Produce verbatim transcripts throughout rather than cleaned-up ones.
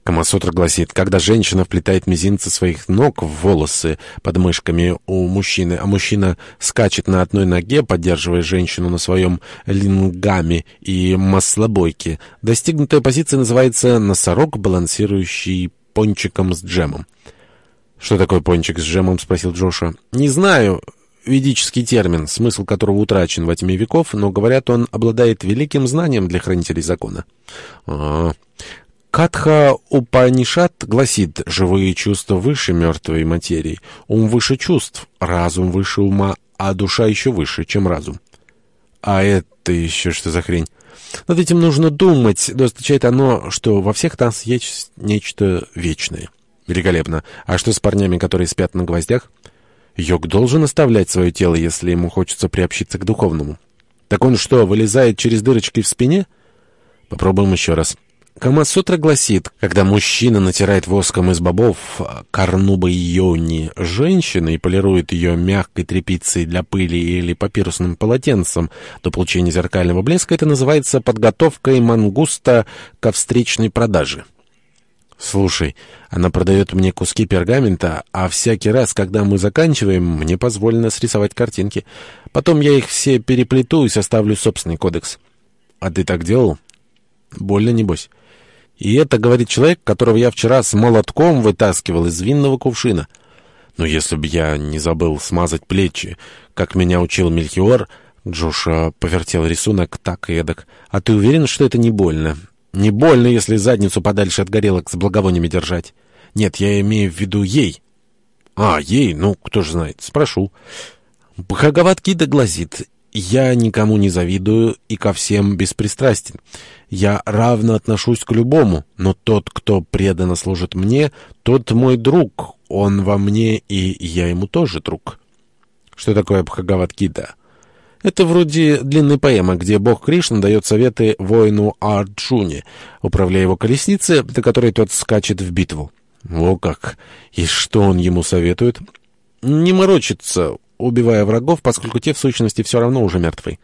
Камасутра гласит, когда женщина вплетает мизинцы своих ног в волосы под мышками у мужчины, а мужчина скачет на одной ноге, поддерживая женщину на своем лингаме и маслобойке, достигнутая позиция называется «носорог, балансирующий пончиком с джемом». «Что такое пончик с джемом?» — спросил Джошуа. «Не знаю». Ведический термин, смысл которого утрачен во тьме веков, но, говорят, он обладает великим знанием для хранителей закона. А-а-а. Катха Упанишат гласит: живые чувства выше мертвой материи, ум выше чувств, разум выше ума, а душа еще выше, чем разум. А это еще что за хрень? Над этим нужно думать, но означает оно, что во всех нас есть нечто вечное. Великолепно. А что с парнями, которые спят на гвоздях? Йог должен оставлять свое тело, если ему хочется приобщиться к духовному. Так он что, вылезает через дырочки в спине? Попробуем еще раз. Камасутра гласит, когда мужчина натирает воском из бобов карнуба йони женщины и полирует ее мягкой тряпицей для пыли или папирусным полотенцем до получения зеркального блеска, это называется подготовкой мангуста ко встречной продаже. Слушай, она продает мне куски пергамента, а всякий раз, когда мы заканчиваем, мне позволено срисовать картинки. Потом я их все переплету и составлю собственный кодекс. А ты так делал? Больно, небось. И это говорит человек, которого я вчера с молотком вытаскивал из винного кувшина. Но если бы я не забыл смазать плечи, как меня учил Мельхиор... Джоша повертел рисунок так и эдак. А ты уверен, что это не больно? Не больно, если задницу подальше от горелок с благовониями держать. Нет, я имею в виду ей. А, ей? Ну, кто же знает. Спрошу. Бхагавад-гита гласит: «Я никому не завидую и ко всем беспристрастен. Я равно отношусь к любому, но тот, кто преданно служит мне, тот мой друг. Он во мне, и я ему тоже друг». Что такое Бхагавад-гита? Это вроде длинной поэмы, где бог Кришна дает советы воину Арджуне, управляя его колесницей, до которой тот скачет в битву. О как! И что он ему советует? Не морочиться, убивая врагов, поскольку те в сущности все равно уже мертвы.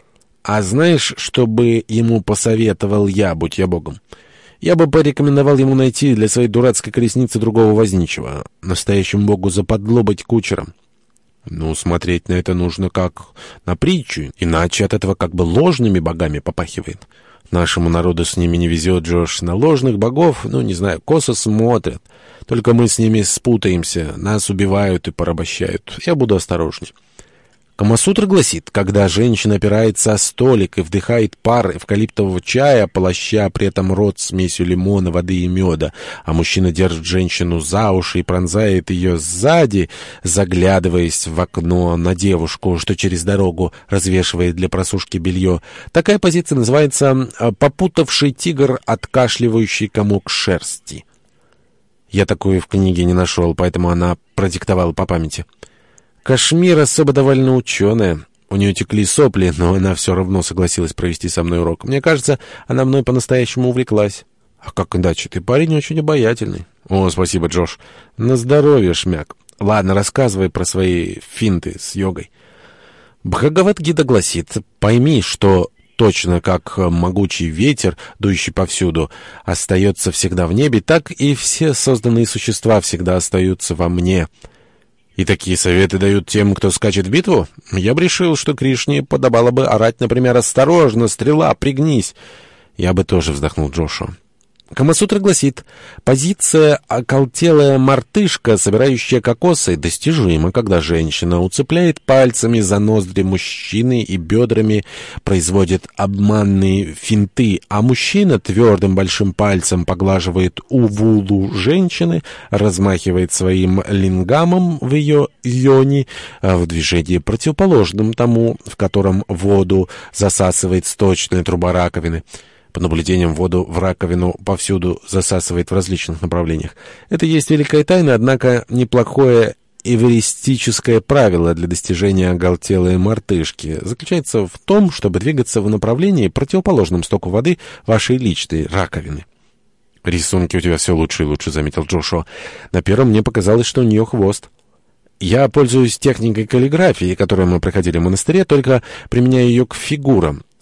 А знаешь, что бы ему посоветовал я, будь я богом? Я бы порекомендовал ему найти для своей дурацкой колесницы другого возничего, настоящему богу западло быть кучером. Ну, смотреть на это нужно как на притчу, иначе от этого как бы ложными богами попахивает. Нашему народу с ними не везет, Джош. На ложных богов, ну, не знаю, косо смотрят. Только мы с ними спутаемся, нас убивают и порабощают. Я буду осторожней. Камасутра гласит, когда женщина опирается о столик и вдыхает пар эвкалиптового чая, полоща при этом рот смесью лимона, воды и меда, а мужчина держит женщину за уши и пронзает ее сзади, заглядываясь в окно на девушку, что через дорогу развешивает для просушки белье, такая позиция называется «попутавший тигр, откашливающий комок шерсти». Я такую в книге не нашел, поэтому она продиктовала по памяти. Кашмир особо довольно ученая. У нее текли сопли, но она все равно согласилась провести со мной урок. Мне кажется, она мной по-настоящему увлеклась. А как иначе? Ты парень очень обаятельный. О, спасибо, Джош. На здоровье, шмяк. Ладно, рассказывай про свои финты с йогой. Бхагавад-гита гласит: пойми, что точно как могучий ветер, дующий повсюду, остается всегда в небе, так и все созданные существа всегда остаются во мне. И такие советы дают тем, кто скачет в битву? Я бы решил, что Кришне подобало бы орать, например, «Осторожно, стрела, пригнись!» Я бы тоже вздохнул, Джошуа. Камасутра гласит: позиция «околтелая мартышка, собирающая кокосы», достижима, когда женщина уцепляет пальцами за ноздри мужчины и бедрами производит обманные финты, а мужчина твердым большим пальцем поглаживает увулу женщины, размахивает своим лингамом в ее йони в движении противоположном тому, в котором воду засасывает сточная труба раковины. По наблюдениям, воду в раковину повсюду засасывает в различных направлениях. Это есть великая тайна, однако неплохое эвристическое правило для достижения оголтелой мартышки заключается в том, чтобы двигаться в направлении, противоположном стоку воды вашей личной раковины. «Рисунки у тебя все лучше и лучше», — заметил Джошуа. «На первом мне показалось, что у нее хвост». «Я пользуюсь техникой каллиграфии, которую мы проходили в монастыре, только применяю ее к фигурам.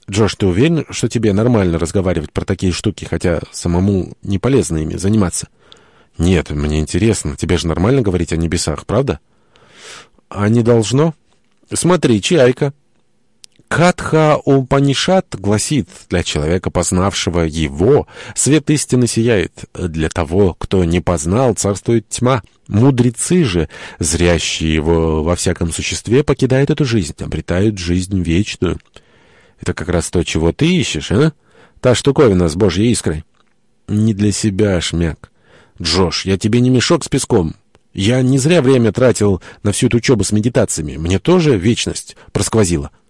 Джош, ты уверен, что тебе нормально разговаривать про такие штуки, хотя самому не полезно ими заниматься? Нет, мне интересно. Тебе же нормально говорить о небесах, правда? А не должно? Смотри, чайка. Катха Упанишат гласит: для человека, познавшего его, свет истины сияет. Для того, кто не познал, царствует тьма. Мудрецы же, зрящие его во всяком существе, покидают эту жизнь, обретают жизнь вечную. Это как раз то, чего ты ищешь, а? Та штуковина с божьей искрой. Не для себя, шмяк. Джош, я тебе не мешок с песком. Я не зря время тратил на всю эту учебу с медитациями. Мне тоже вечность просквозила.